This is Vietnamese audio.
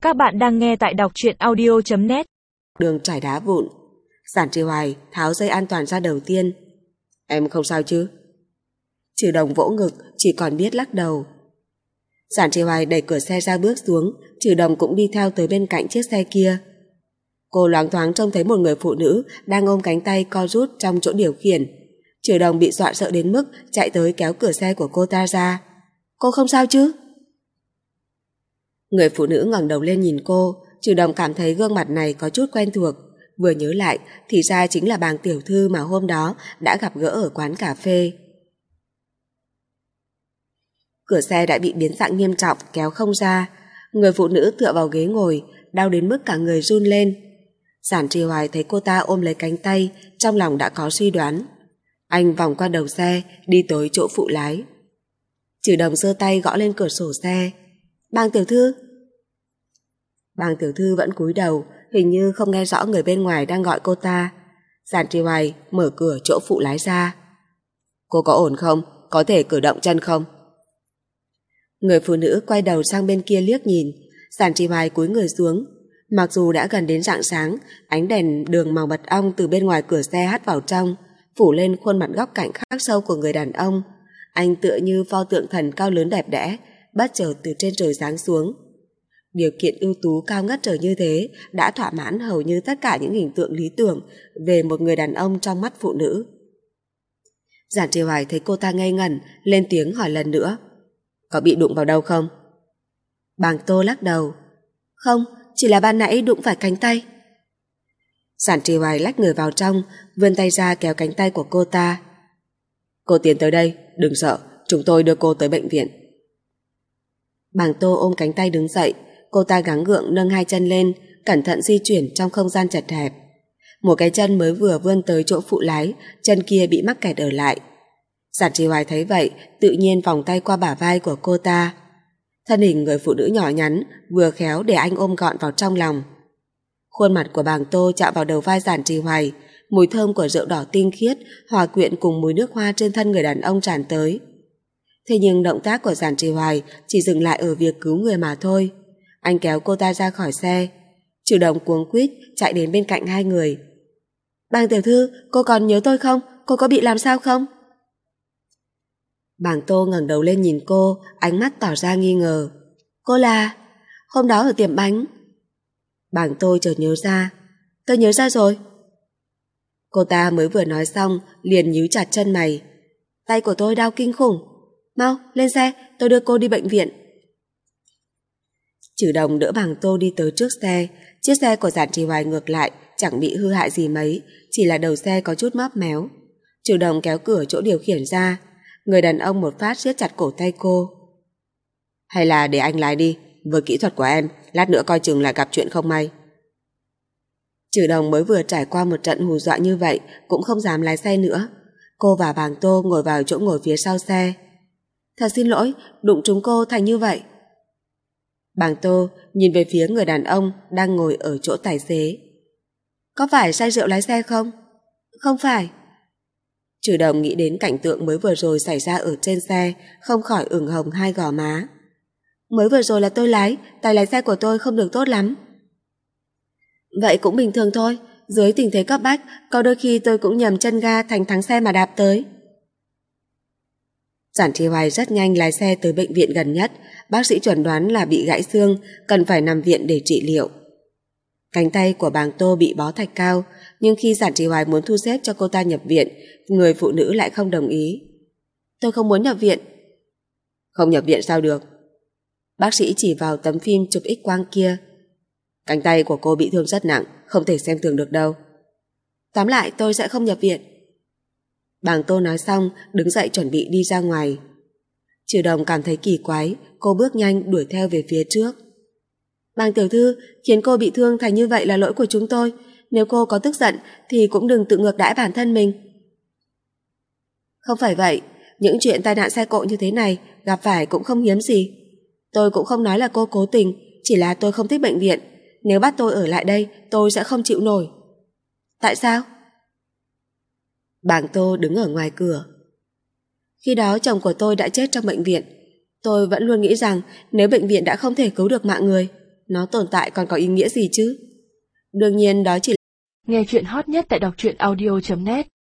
Các bạn đang nghe tại đọc truyện audio.net. Đường trải đá vụn. Giản Trì Hoài tháo dây an toàn ra đầu tiên. Em không sao chứ? Trừ Đồng vỗ ngực, chỉ còn biết lắc đầu. Giản Trì Hoài đẩy cửa xe ra bước xuống, Trừ Đồng cũng đi theo tới bên cạnh chiếc xe kia. Cô loáng thoáng trông thấy một người phụ nữ đang ôm cánh tay co rút trong chỗ điều khiển. Trừ Đồng bị dọa sợ đến mức chạy tới kéo cửa xe của cô ta ra. Cô không sao chứ? Người phụ nữ ngẩng đầu lên nhìn cô. Trừ Đồng cảm thấy gương mặt này có chút quen thuộc. Vừa nhớ lại thì ra chính là Bàng tiểu thư mà hôm đó đã gặp gỡ ở quán cà phê. Cửa xe đã bị biến dạng nghiêm trọng, kéo không ra. Người phụ nữ tựa vào ghế ngồi, đau đến mức cả người run lên. Giản Trì Hoài thấy cô ta ôm lấy cánh tay, trong lòng đã có suy đoán. Anh vòng qua đầu xe, đi tới chỗ phụ lái. Trừ Đồng giơ tay gõ lên cửa sổ xe. Bàng tiểu thư. Bàng tiểu thư vẫn cúi đầu, hình như không nghe rõ người bên ngoài đang gọi cô ta. Giản Trì Hoài mở cửa chỗ phụ lái ra. Cô có ổn không? Có thể cử động chân không? Người phụ nữ quay đầu sang bên kia liếc nhìn. Giản Trì Hoài cúi người xuống. Mặc dù đã gần đến rạng sáng, ánh đèn đường màu mật ong từ bên ngoài cửa xe hắt vào trong, phủ lên khuôn mặt góc cạnh khắc sâu của người đàn ông. Anh tựa như pho tượng thần cao lớn đẹp đẽ, bất chợt từ trên trời giáng xuống. Điều kiện ưu tú cao ngất trời như thế đã thỏa mãn hầu như tất cả những hình tượng lý tưởng về một người đàn ông trong mắt phụ nữ. Giản Trì Hoài thấy cô ta ngây ngẩn, lên tiếng hỏi lần nữa. Có bị đụng vào đâu không? Bàng Tô lắc đầu. Không, chỉ là ban nãy đụng phải cánh tay. Giản Trì Hoài lách người vào trong, vươn tay ra kéo cánh tay của cô ta. Cô tiến tới đây, đừng sợ, chúng tôi đưa cô tới bệnh viện. Bàng Tô ôm cánh tay đứng dậy, cô ta gắng gượng nâng hai chân lên, cẩn thận di chuyển trong không gian chật hẹp. Một cái chân mới vừa vươn tới chỗ phụ lái, chân kia bị mắc kẹt ở lại. Giản Trì Hoài thấy vậy, tự nhiên vòng tay qua bả vai của cô ta. Thân hình người phụ nữ nhỏ nhắn, vừa khéo để anh ôm gọn vào trong lòng. Khuôn mặt của Bàng Tô chạm vào đầu vai Giản Trì Hoài, mùi thơm của rượu đỏ tinh khiết hòa quyện cùng mùi nước hoa trên thân người đàn ông tràn tới. Thế nhưng động tác của Giản Trì Hoài chỉ dừng lại ở việc cứu người mà thôi. Anh kéo cô ta ra khỏi xe. Trừ Đồng cuống quýt chạy đến bên cạnh hai người. Bàng tiểu thư, cô còn nhớ tôi không? Cô có bị làm sao không? Bàng Tô ngẩng đầu lên nhìn cô, ánh mắt tỏ ra nghi ngờ. Cô là... Hôm đó ở tiệm bánh. Bàng Tô chợt nhớ ra. Tôi nhớ ra rồi. Cô ta mới vừa nói xong liền nhíu chặt chân mày. Tay của tôi đau kinh khủng. Mau, lên xe, tôi đưa cô đi bệnh viện. Trừ Đồng đỡ Bàng Tô đi tới trước xe. Chiếc xe của Giản Trì Hoài ngược lại chẳng bị hư hại gì mấy, chỉ là đầu xe có chút móp méo. Trừ Đồng kéo cửa chỗ điều khiển ra. Người đàn ông một phát siết chặt cổ tay cô. Hay là để anh lái đi, với kỹ thuật của em, lát nữa coi chừng lại gặp chuyện không may. Trừ Đồng mới vừa trải qua một trận hù dọa như vậy cũng không dám lái xe nữa. Cô và Bàng Tô ngồi vào chỗ ngồi phía sau xe. Thật xin lỗi, đụng trúng cô thành như vậy. Bàng Tô nhìn về phía người đàn ông đang ngồi ở chỗ tài xế. Có phải say rượu lái xe không? Không phải. Trừ Đồng nghĩ đến cảnh tượng mới vừa rồi xảy ra ở trên xe, không khỏi ửng hồng hai gò má. Mới vừa rồi là tôi lái, tài lái xe của tôi không được tốt lắm. Vậy cũng bình thường thôi, dưới tình thế cấp bách, có đôi khi tôi cũng nhầm chân ga thành thắng xe mà đạp tới. Giản Trì Hoài rất nhanh lái xe tới bệnh viện gần nhất, bác sĩ chuẩn đoán là bị gãy xương, cần phải nằm viện để trị liệu. Cánh tay của Bàng Tô bị bó thạch cao, nhưng khi Giản Trì Hoài muốn thu xếp cho cô ta nhập viện, người phụ nữ lại không đồng ý. Tôi không muốn nhập viện. Không nhập viện sao được? Bác sĩ chỉ vào tấm phim chụp X-quang kia. Cánh tay của cô bị thương rất nặng, không thể xem thường được đâu. Tóm lại tôi sẽ không nhập viện. Bàng Tô nói xong, đứng dậy chuẩn bị đi ra ngoài. Trừ Đồng cảm thấy kỳ quái, cô bước nhanh đuổi theo về phía trước. Bàng tiểu thư, khiến cô bị thương thành như vậy là lỗi của chúng tôi. Nếu cô có tức giận thì cũng đừng tự ngược đãi bản thân mình. Không phải vậy, những chuyện tai nạn xe cộ như thế này gặp phải cũng không hiếm gì. Tôi cũng không nói là cô cố tình, chỉ là tôi không thích bệnh viện. Nếu bắt tôi ở lại đây, tôi sẽ không chịu nổi. Tại sao? Bàng Tô đứng ở ngoài cửa. Khi đó chồng của tôi đã chết trong bệnh viện. Tôi vẫn luôn nghĩ rằng nếu bệnh viện đã không thể cứu được mạng người, Nó tồn tại còn có ý nghĩa gì chứ? Đương nhiên đó chỉ nghe chuyện hot nhất tại đọc truyện audio.net